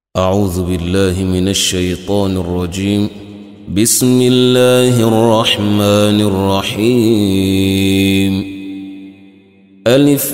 أعوذ بالله من الشيطان الرجيم. بسم الله الرحمن الرحيم. ألف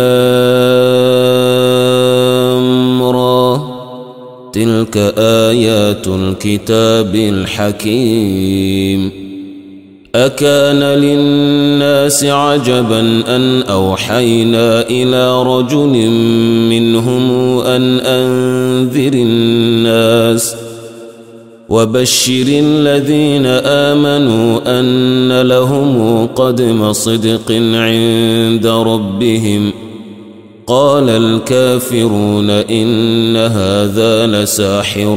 لام را، تلك آيات الكتاب الحكيم. أكان للناس عجبا أن أوحينا إلى رجل منهم أن أنذر الناس وبشر الذين آمنوا أن لهم قدم صدق عند ربهم. قال الكافرون إن هذا لساحر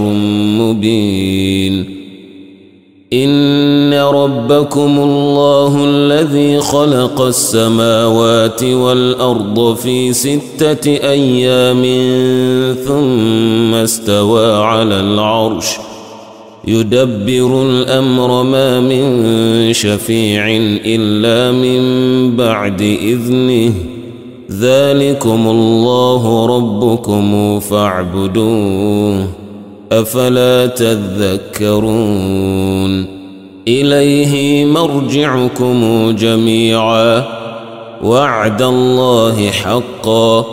مبين. إن ربكم الله الذي خلق السماوات والأرض في 6 أيام ثم استوى على العرش يدبر الأمر ما من شفيع إلا من بعد إذنه. ذلكم الله ربكم فاعبدوه أفلا تذكرون. إليه مرجعكم جميعا وعد الله حقا.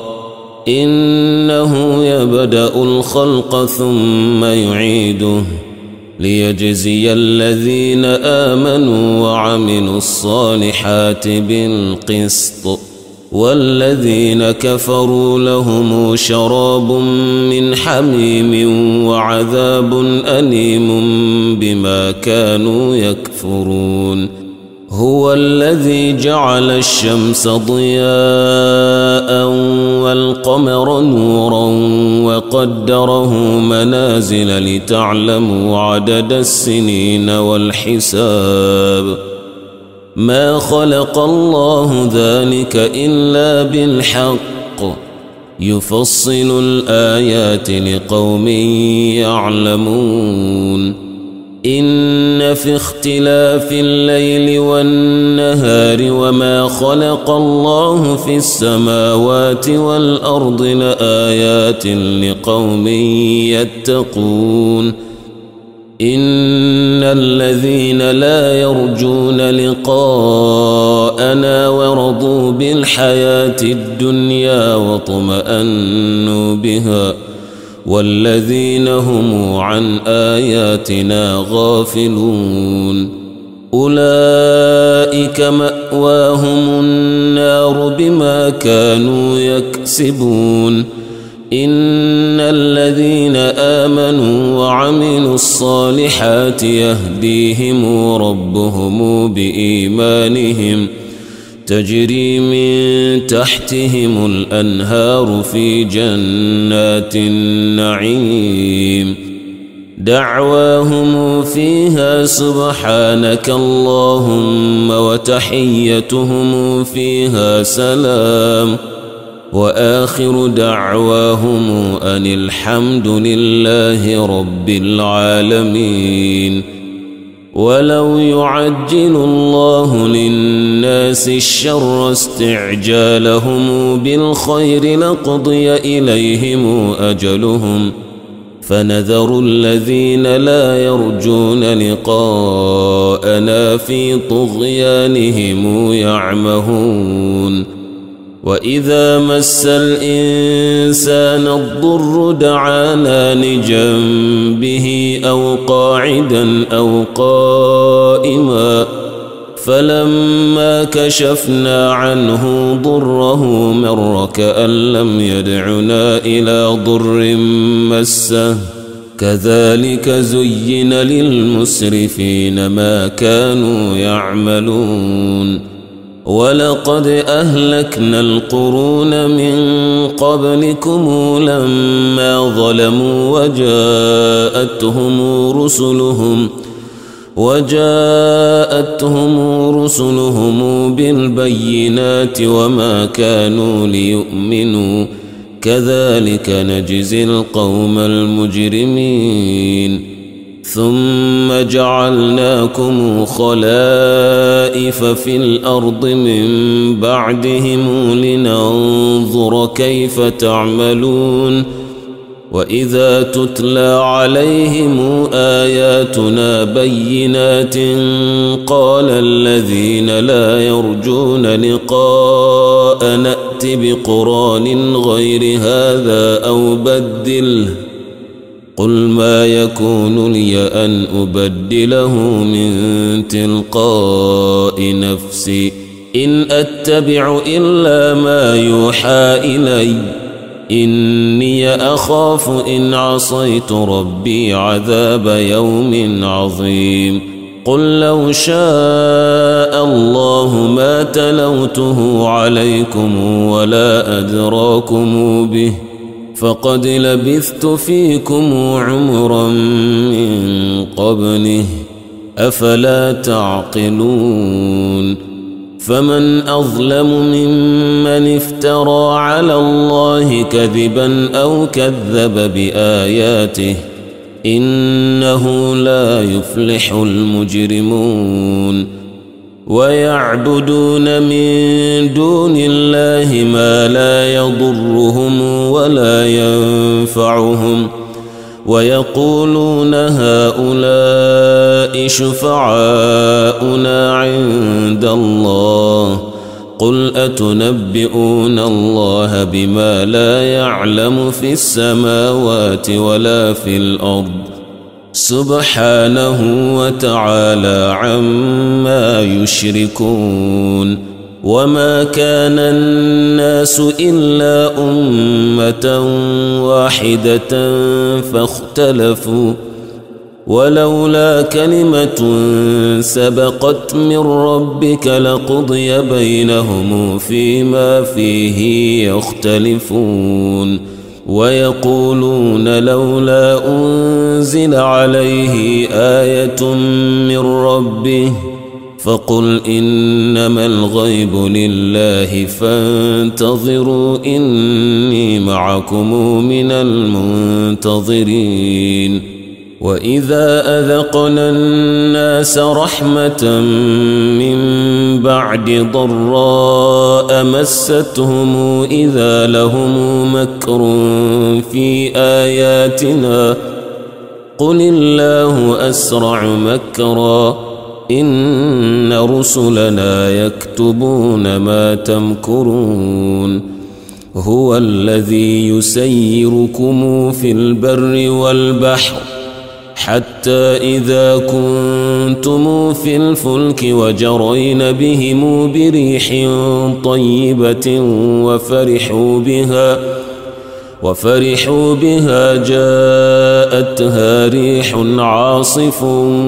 إنه يبدأ الخلق ثم يعيده ليجزي الذين آمنوا وعملوا الصالحات بالقسط، والذين كفروا لهم شراب من حميم وعذاب أليم بما كانوا يكفرون. هو الذي جعل الشمس ضياء والقمر نورا وقدره منازل لتعلموا عدد السنين والحساب. ما خلق الله ذلك إلا بالحق، يفصل الآيات لقوم يعلمون. إن في اختلاف الليل والنهار وما خلق الله في السماوات والأرض لآيات لقوم يتقون. إن الذين لا يرجون لقاءنا ورضوا بالحياة الدنيا واطمأنوا بها والذين هم عن آياتنا غافلون أولئك مأواهم النار بما كانوا يكسبون. إن الذين آمنوا وعملوا الصالحات يهديهم ربهم بإيمانهم تجري من تحتهم الأنهار في جنات النعيم. دعواهم فيها سبحانك اللهم وتحيتهم فيها سلام، وآخر دعواهم أن الحمد لله رب العالمين. ولو يعجل الله للناس الشر استعجالهم بالخير لقضي إليهم أجلهم، فنذر الذين لا يرجون لقاءنا في طغيانهم يعمهون. وإذا مس الإنسان الضر دعانا لجنبه أو قاعدا أو قائما، فلما كشفنا عنه ضره مر كأن لم يدعنا إلى ضر مسه. كذلك زين للمسرفين ما كانوا يعملون. ولقد أهلكنا القرون من قبلكم لما ظلموا وجاءتهم رسلهم بالبينات وما كانوا ليؤمنوا. كذلك نجزي القوم المجرمين. ثم جعلناكم خلائف في الأرض من بعدهم لننظر كيف تعملون وإذا تتلى عليهم آياتنا بينات قال الذين لا يرجون لقاء نأت بقرآن غير هذا أو بدله قل ما يكون لي أن أبدله من تلقاء نفسي إن أتبع إلا ما يوحى إلي إني أخاف إن عصيت ربي عذاب يوم عظيم قل لو شاء الله ما تلوته عليكم ولا أدراكم به فقد لبثت فيكم عمرا من قبله أفلا تعقلون فمن أظلم ممن افترى على الله كذبا أو كذب بآياته إنه لا يفلح المجرمون ويعبدون من دون الله ما لا يضرهم ولا ينفعهم ويقولون هؤلاء شفعاؤنا عند الله قل أتنبئون الله بما لا يعلم في السماوات ولا في الأرض سبحانه وتعالى عما يشركون وما كان الناس إلا أمة واحدة فاختلفوا ولولا كلمة سبقت من ربك لقضي بينهم فيما فيه يختلفون ويقولون لولا أنزل عليه آية من ربه فقل إنما الغيب لله فانتظروا إني معكم من المنتظرين وإذا أذقنا الناس رحمة من بعد ضراء مستهم إذا لهم مكر في آياتنا قل الله أسرع مكرا إن رسلنا يكتبون ما تمكرون هو الذي يسيركم في البر والبحر حتى إذا كنتم في الفلك وجرين بهم بريح طيبة وفرحوا بها جاءتها ريح عاصف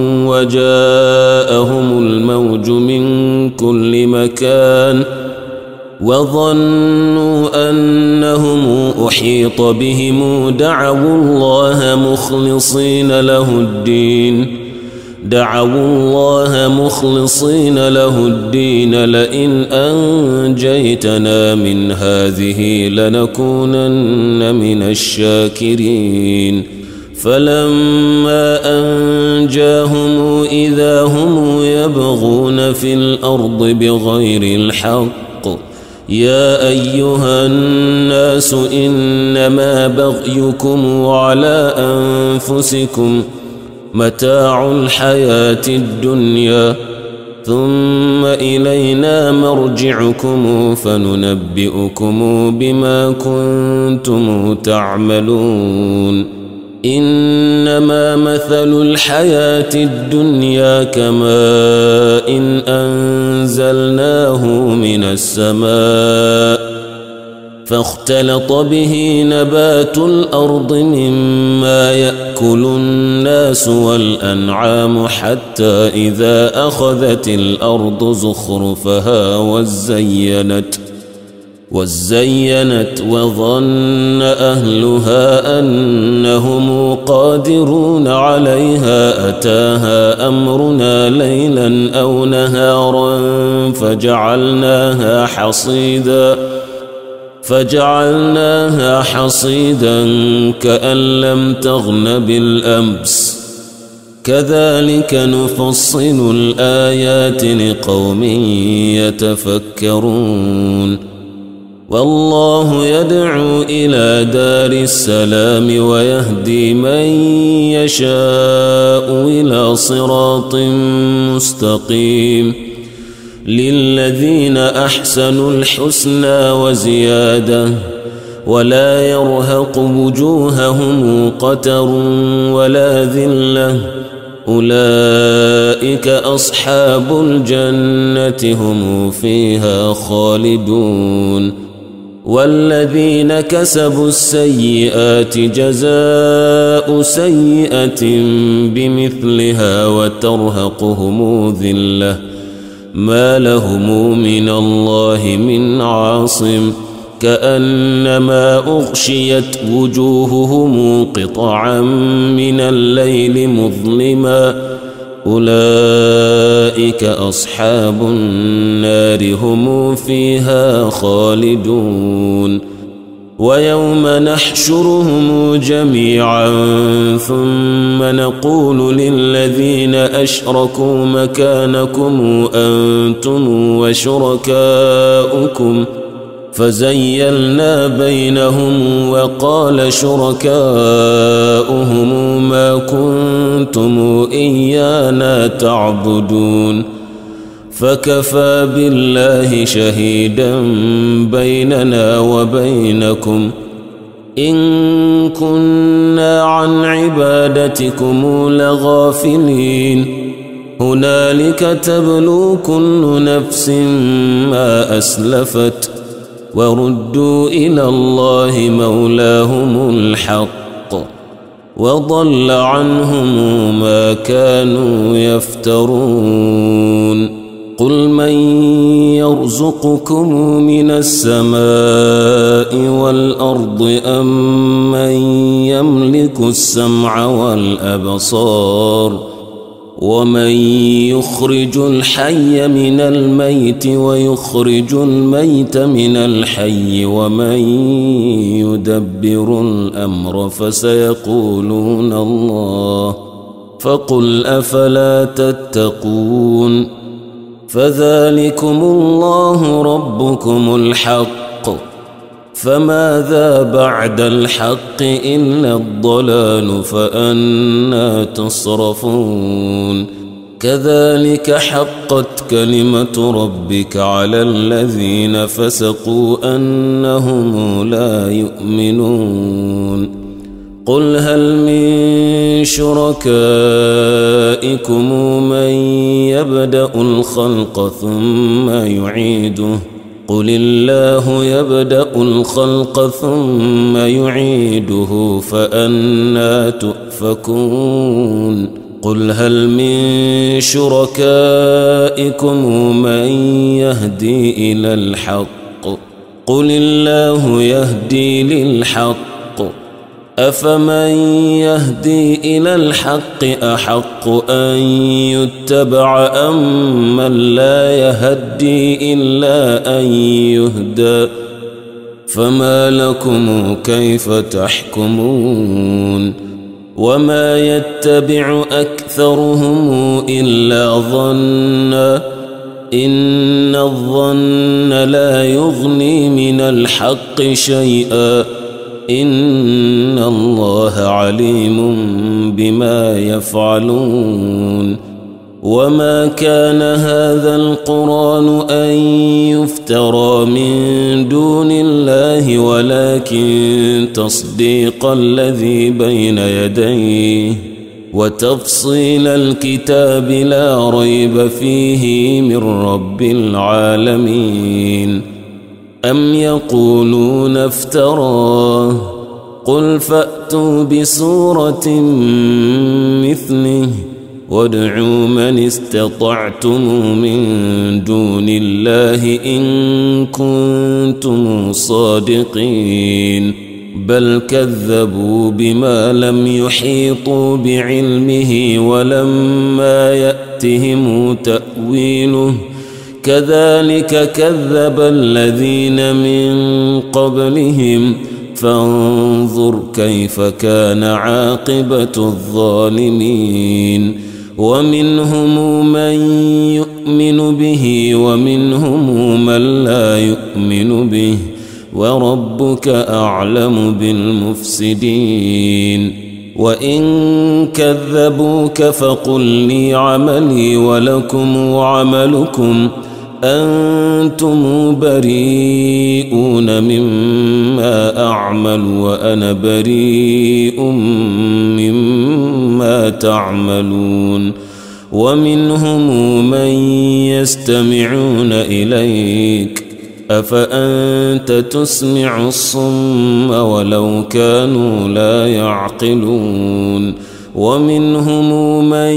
وجاءهم الموج من كل مكان وظنوا أنهم أحيط بهم دعوا الله مخلصين له الدين لئن أنجيتنا من هذه لنكونن من الشاكرين فلما أنجاهم إذا هم يبغون في الأرض بغير الحق يا أيها الناس إنما بغيكم على أنفسكم متاع الحياة الدنيا ثم إلينا مرجعكم فننبئكم بما كنتم تعملون إنما مثل الحياة الدنيا كماء إن أنزلناه من السماء فاختلط به نبات الأرض مما يأكل الناس والأنعام حتى إذا أخذت الأرض زخرفها وزينت وظن أهلها أنهم قادرون عليها أتاها أمرنا ليلا أو نهارا فجعلناها حصيدا كأن لم تغن بالأمس كذلك نفصل الآيات لقوم يتفكرون والله يدعو إلى دار السلام ويهدي من يشاء إلى صراط مستقيم للذين أحسنوا الحسنى وزيادة ولا يرهق وجوههم قتر ولا ذلة أولئك أصحاب الجنة هم فيها خالدون والذين كسبوا السيئات جزاء سيئة بمثلها وترهقهم ذلة ما لهم من الله من عاصم كأنما أغشيت وجوههم قطعا من الليل مظلما أولئك أصحاب النار هم فيها خالدون ويوم نحشرهم جميعا ثم نقول للذين أشركوا مكانكم أنتم وشركاؤكم فزيلنا بينهم وقال شركاؤهم ما كنتم إيانا تعبدون فكفى بالله شهيدا بيننا وبينكم إن كنا عن عبادتكم لغافلين هنالك تبلو كل نفس ما أسلفت وردوا إلى الله مولاهم الحق وضل عنهم ما كانوا يفترون قل من يرزقكم من السماء والأرض أم من يملك السمع والأبصار ومن يخرج الحي من الميت ويخرج الميت من الحي ومن يدبر الأمر فسيقولون الله فقل أفلا تتقون فذلكم الله ربكم الحق فماذا بعد الحق إلا الضلال فأنى تصرفون كذلك حقت كلمة ربك على الذين فسقوا أنهم لا يؤمنون قل هل من شركائكم من يبدأ الخلق ثم يعيده قل الله يبدأ الخلق ثم يعيده فأنى تؤفكون قل هل من شركائكم من يهدي إلى الحق قل الله يهدي للحق أفمن يهدي إلى الحق أحق أن يتبع أم من لا يهدي إلا أن يهدى فما لكم كيف تحكمون وما يتبع أكثرهم إلا ظنا إن الظن لا يغني من الحق شيئا إن الله عليم بما يفعلون وما كان هذا القرآن أن يفترى من دون الله ولكن تصديق الذي بين يديه وتفصيل الكتاب لا ريب فيه من رب العالمين أم يقولون افتراه قل فأتوا بسورة مثله وادعوا من استطعتم من دون الله إن كنتم صادقين بل كذبوا بما لم يحيطوا بعلمه ولما يأتهم تأويله كذلك كذب الذين من قبلهم فانظر كيف كان عاقبة الظالمين ومنهم من يؤمن به ومنهم من لا يؤمن به وربك أعلم بالمفسدين وإن كذبوك فقل لي عملي ولكم عملكم أنتم بريئون مما أعمل وأنا بريء مما تعملون ومنهم من يستمعون إليك أفأنت تسمع الصم ولو كانوا لا يعقلون ومنهم من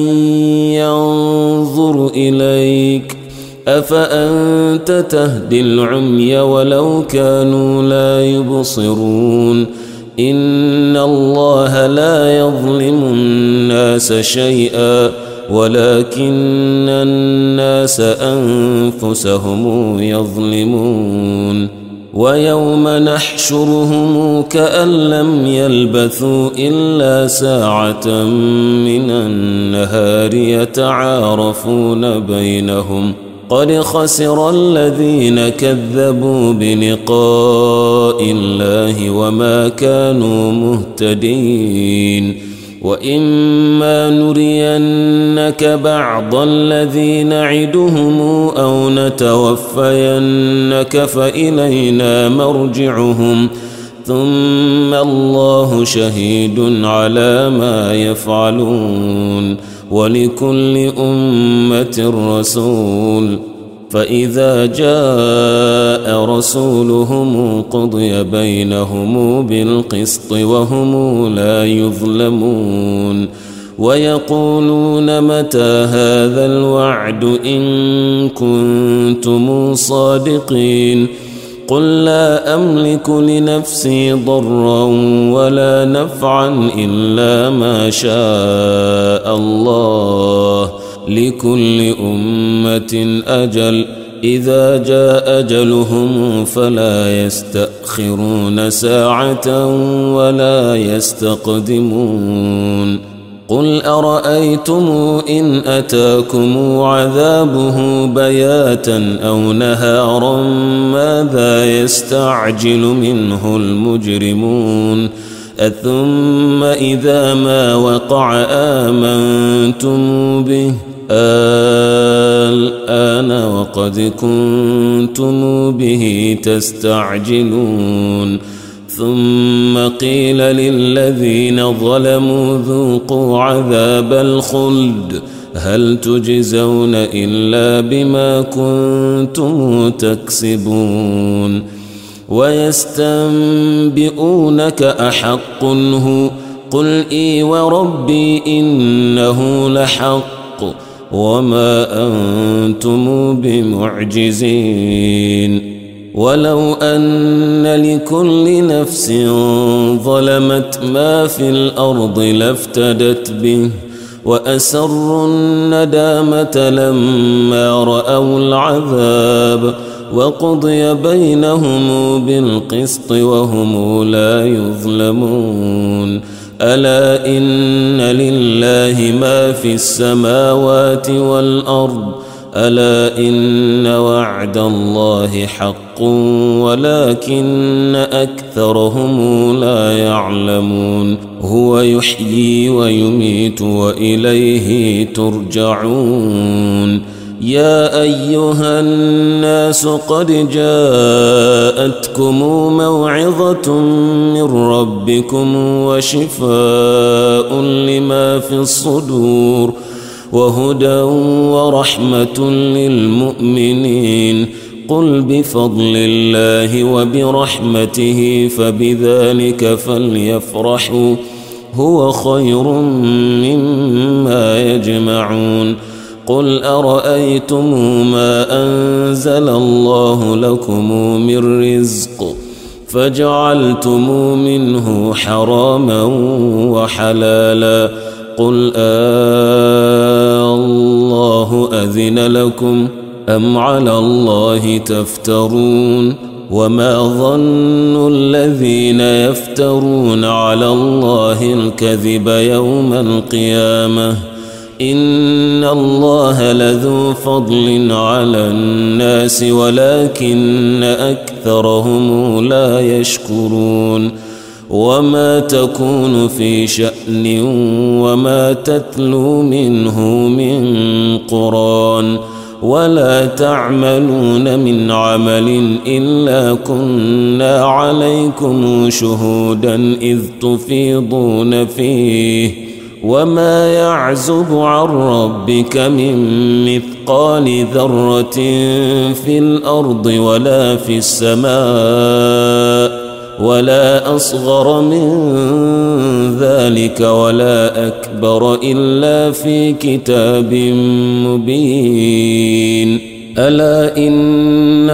ينظر إليك أفأنت تهدي العمي ولو كانوا لا يبصرون إن الله لا يظلم الناس شيئا ولكن الناس أنفسهم يظلمون ويوم نحشرهم كأن لم يلبثوا إلا ساعة من النهار يتعارفون بينهم قد خسر الذين كذبوا بلقاء الله وما كانوا مهتدين وإما نرينك بعض الذي نعدهم أو نتوفينك فإلينا مرجعهم ثم الله شهيد على ما يفعلون ولكل أمة رسول فإذا جاء رسولهم قضي بينهم بالقسط وهم لا يظلمون ويقولون متى هذا الوعد إن كنتم صادقين قل لا أملك لنفسي ضرا ولا نفعا إلا ما شاء الله لكل أمة أجل إذا جاء أجلهم فلا يستأخرون ساعة ولا يستقدمون قل أرأيتم إن أتاكم عذابه بياتا أو نهارا ماذا يستعجل منه المجرمون أثم إذا ما وقع آمنتم به الآن وقد كنتم به تستعجلون ثم قيل للذين ظلموا ذوقوا عذاب الخلد هل تجزون إلا بما كنتم تكسبون ويستنبئونك أحق هو قل إي وربي إنه لحق وما أنتم بمعجزين ولو أن لكل نفس ظلمت ما في الأرض لافتدت به وأسروا الندامة لما رأوا العذاب وقضي بينهم بالقسط وهم لا يظلمون ألا إن لله ما في السماوات والأرض ألا إن وعد الله حق ولكن أكثرهم لا يعلمون هو يحيي ويميت وإليه ترجعون يا أيها الناس قد جاءتكم موعظة من ربكم وشفاء لما في الصدور وهدى ورحمة للمؤمنين قل بفضل الله وبرحمته فبذلك فليفرحوا هو خير مما يجمعون قل أرأيتم ما أنزل الله لكم من رزق فجعلتم منه حراما وحلالا قل الله أذن لكم أم على الله تفترون وما ظن الذين يفترون على الله الكذب يوم القيامة إن الله لذو فضل على الناس ولكن أكثرهم لا يشكرون وما تكون في شأن وما تتلو منه من قرآن ولا تعملون من عمل إلا كنا عليكم شهودا إذ تفيضون فيه وما يعزب عن ربك من مثقال ذرة في الأرض ولا في السماء ولا أصغر من ذلك ولا أكبر إلا في كتاب مبين ألا إن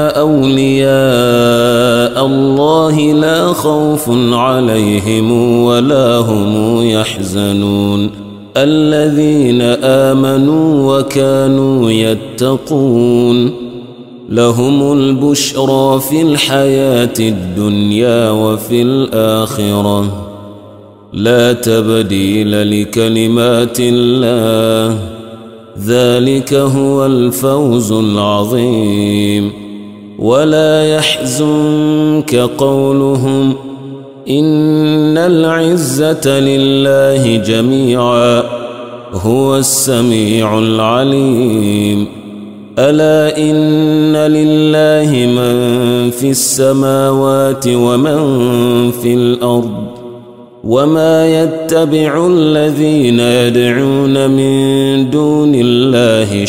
أولياء الله لا خوف عليهم ولا هم يحزنون الذين آمنوا وكانوا يتقون لهم البشرى في الحياة الدنيا وفي الآخرة لا تبديل لكلمات الله ذلك هو الفوز العظيم ولا يحزنك قولهم إن العزة لله جميعا هو السميع العليم ألا إن لله من في السماوات ومن في الأرض وما يتبع الذين يدعون من دون الله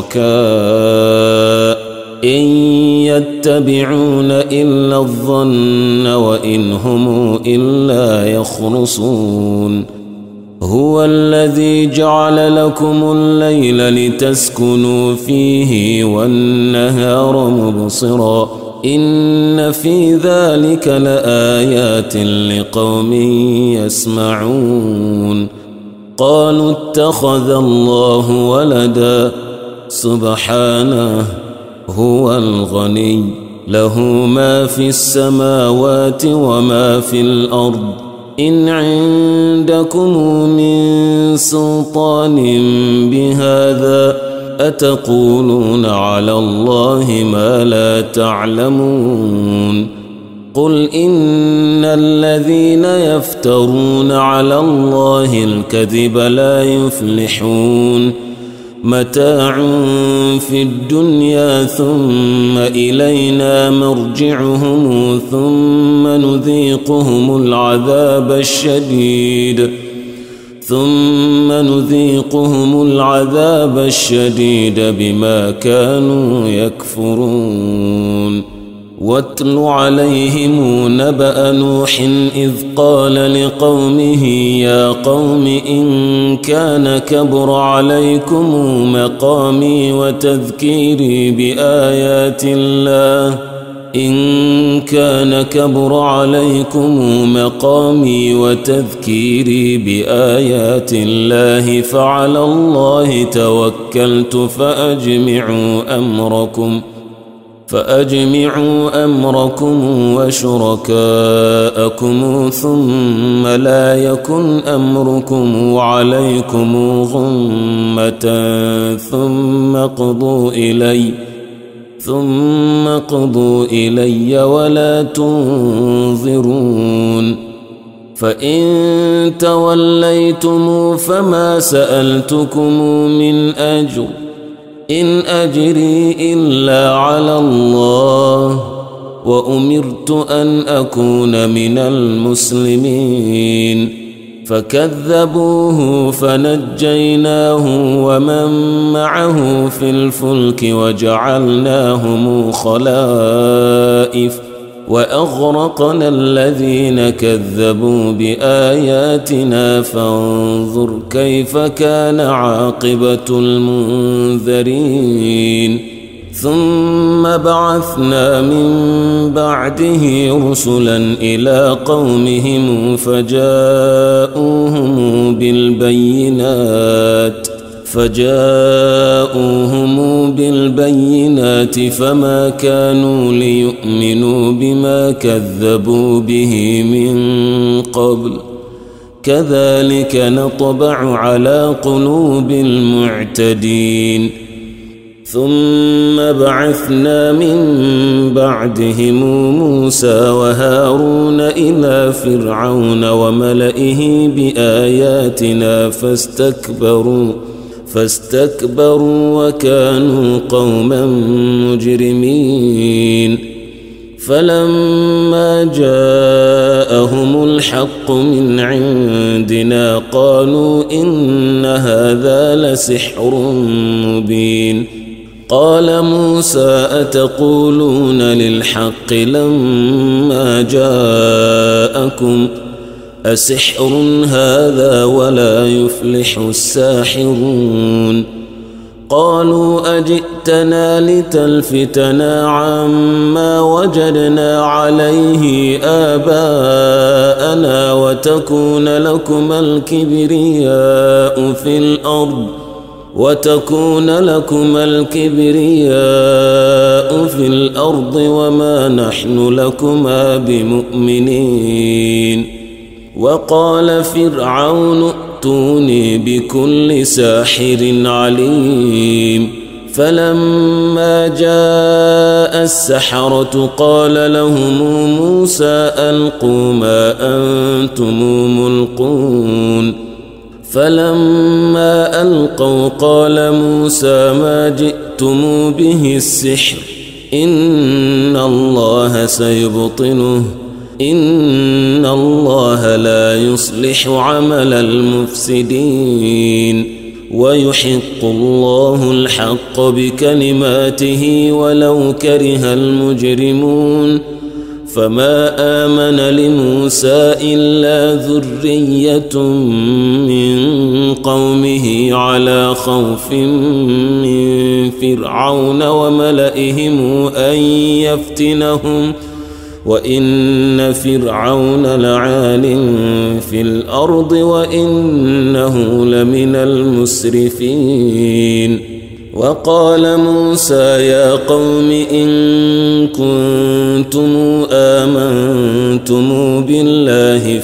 شركاء إن يتبعون إلا الظن وإن هم إلا يخرصون هو الذي جعل لكم الليل لتسكنوا فيه والنهار مبصرا إن في ذلك لآيات لقوم يسمعون قالوا اتخذ الله ولدا سبحانه هو الغني له ما في السماوات وما في الأرض إن عندكم من سلطان بهذا أتقولون على الله ما لا تعلمون قل إن الذين يفترون على الله الكذب لا يفلحون متاع في الدنيا ثم إلينا مرجعهم ثم نذيقهم العذاب الشديد بما كانوا يكفرون واتل عليهم نبأ نوح إذ قال لقومه يا قوم إن كان كبر عليكم مقامي وتذكيري بآيات الله فعلى الله توكلت فأجمعوا أمركم وشركاءكم ثم لا يكن أمركم عليكم غمة ثم قضوا إلي ولا تنظرون فإن توليتم فما سألتكم من أجر إن أجري إلا على الله وأمرت أن أكون من المسلمين فكذبوه فنجيناه ومن معه في الفلك وجعلناهم خلائف وأغرقنا الذين كذبوا بآياتنا فانظر كيف كان عاقبة المنذرين ثم بعثنا من بعده رسلا إلى قومهم فجاءوهم بالبينات فما كانوا ليؤمنوا بما كذبوا به من قبل كذلك نطبع على قلوب المعتدين ثم بعثنا من بعدهم موسى وهارون إلى فرعون وملئه بآياتنا فاستكبروا وكانوا قوما مجرمين فلما جاءهم الحق من عندنا قالوا إن هذا لسحر مبين قال موسى أتقولون للحق لما جاءكم أسحر هذا ولا يفلح الساحرون قالوا أجئتنا لتلفتنا عما وجدنا عليه آباءنا وتكون لكم الكبرياء في الأرض وما نحن لكما بمؤمنين وقال فرعون ائتوني بكل ساحر عليم فلما جاء السحرة قال لهم موسى ألقوا ما أنتم ملقون فلما ألقوا قال موسى ما جئتم به السحر إن الله سيبطله إن الله لا يصلح عمل المفسدين ويحق الله الحق بكلماته ولو كره المجرمون فما آمن لموسى إلا ذرية من قومه على خوف من فرعون وملئهم أن يفتنهم وإن فرعون لعال في الأرض وإنه لمن المسرفين وقال موسى يا قوم إن كنتم آمنتم بالله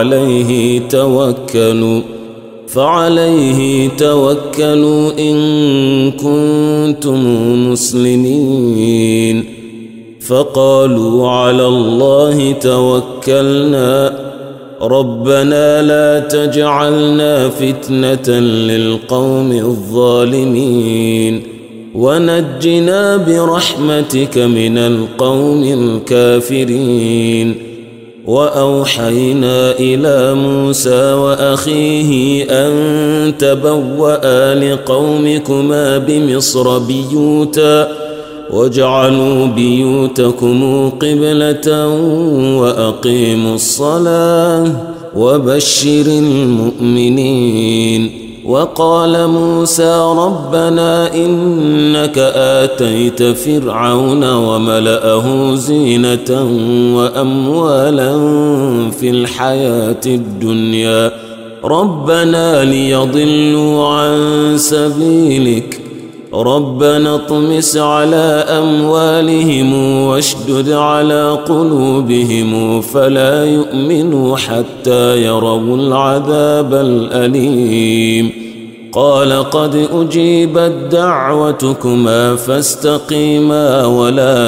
فعليه توكلوا إن كنتم مسلمين فقالوا على الله توكلنا ربنا لا تجعلنا فتنة للقوم الظالمين ونجنا برحمتك من القوم الكافرين وأوحينا إلى موسى وأخيه أن تبوأ لقومكما بمصر بيوتا واجعلوا بيوتكم قبلة وأقيموا الصلاة وبشر المؤمنين وقال موسى ربنا إنك آتيت فرعون وملأه زينة وأموالا في الحياة الدنيا ربنا ليضلوا عن سبيلك ربنا اطمس على أموالهم واشدد على قلوبهم فلا يؤمنوا حتى يروا العذاب الأليم قال قد أجيبت دعوتكما فاستقيما ولا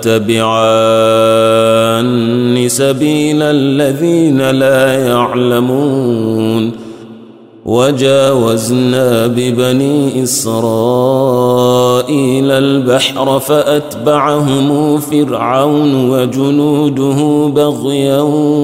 تتبعان سبيل الذين لا يعلمون وجاوزنا ببني إسرائيل البحر فأتبعهم فرعون وجنوده بغيا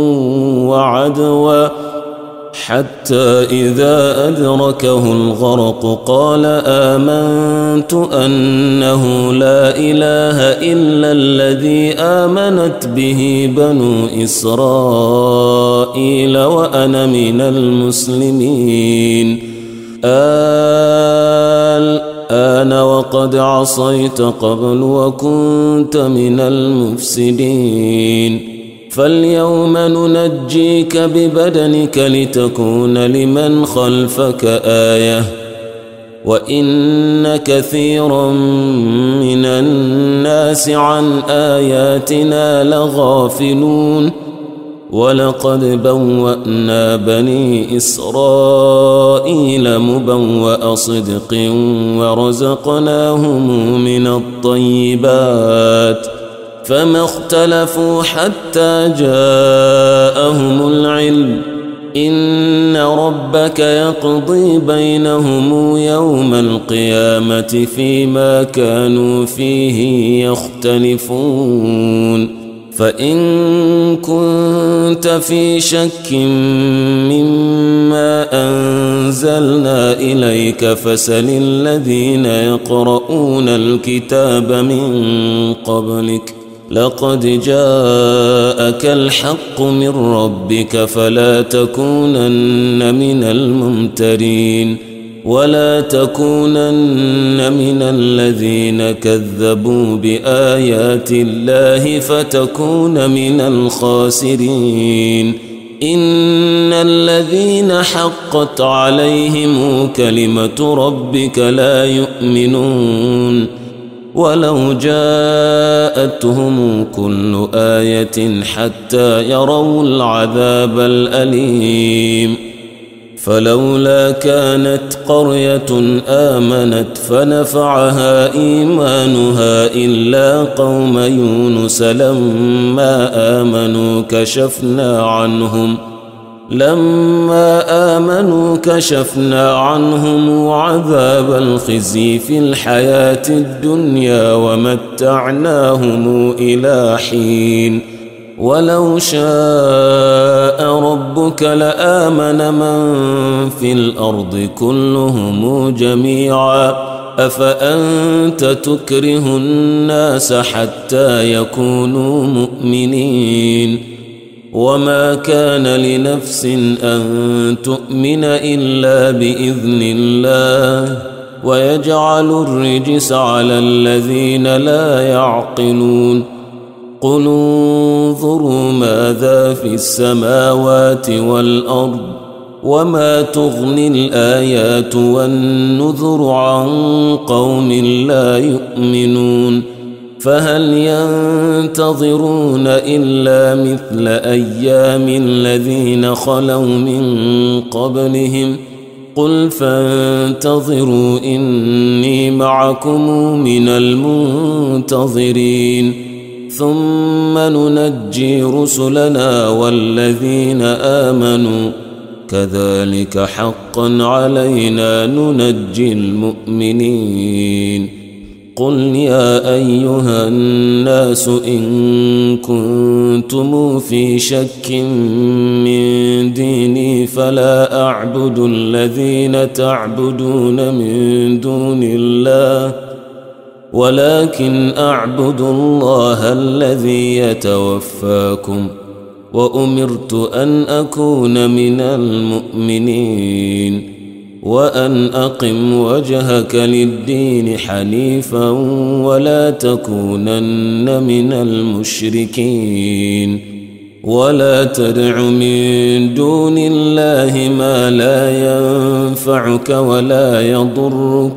وعدوا حتى إذا أدركه الغرق قال آمنت أنه لا إله إلا الذي آمنت به بنو إسرائيل وأنا من المسلمين الآن وقد عصيت قبل وكنت من المفسدين فاليوم ننجيك ببدنك لتكون لمن خلفك آية وإن كثيرا من الناس عن آياتنا لغافلون ولقد بوأنا بني إسرائيل مبوأ صدق ورزقناهم من الطيبات فما اختلفوا حتى جاءهم العلم إن ربك يقضي بينهم يوم القيامة فيما كانوا فيه يختلفون فإن كنت في شك مما أنزلنا إليك فسل الذين يقرؤون الكتاب من قبلك لقد جاءك الحق من ربك فلا تكونن من الممترين ولا تكونن من الذين كذبوا بآيات الله فتكون من الخاسرين إن الذين حقت عليهم كلمة ربك لا يؤمنون ولو جاءتهم كل آية حتى يروا العذاب الأليم فلولا كانت قرية آمنت فنفعها إيمانها إلا قوم يونس لما آمنوا كشفنا عنهم عذاب الخزي في الحياة الدنيا ومتعناهم إلى حين ولو شاء ربك لآمن من في الأرض كلهم جميعا أفأنت تكره الناس حتى يكونوا مؤمنين وما كان لنفس أن تؤمن إلا بإذن الله ويجعل الرجس على الذين لا يعقلون قل انظروا ماذا في السماوات والأرض وما تغني الآيات والنذر عن قوم لا يؤمنون فهل ينتظرون إلا مثل أيام الذين خلوا من قبلهم قل فانتظروا إني معكم من المنتظرين ثم ننجي رسلنا والذين آمنوا كذلك حقا علينا ننجي المؤمنين قل يا أيها الناس إن كنتم في شك من ديني فلا أعبد الذين تعبدون من دون الله ولكن أعبد الله الذي يتوفاكم وأمرت أن أكون من المؤمنين وأن أقم وجهك للدين حنيفا ولا تكونن من المشركين ولا تدع من دون الله ما لا ينفعك ولا يضرك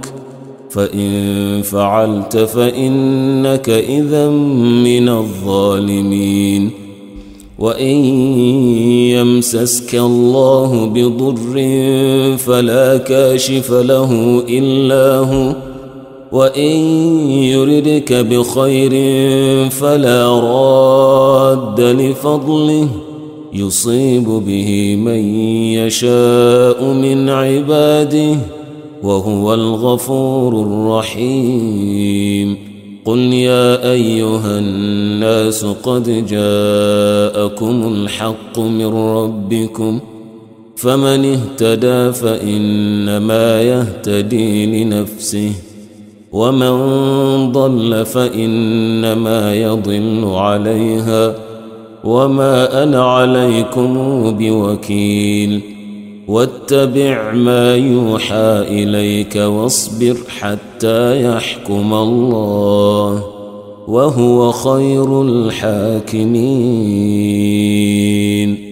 فإن فعلت فإنك إذا من الظالمين وإن يمسسك الله بضر فلا كاشف له إلا هو وإن يردك بخير فلا راد لفضله يصيب به من يشاء من عباده وهو الغفور الرحيم قل يا أيها الناس قد جاءكم الحق من ربكم فمن اهتدى فإنما يهتدي لنفسه ومن ضل فإنما يضل عليها وما أنا عليكم بوكيل واتبع ما يوحى إليك واصبر حتى يحكم الله وهو خير الحاكمين.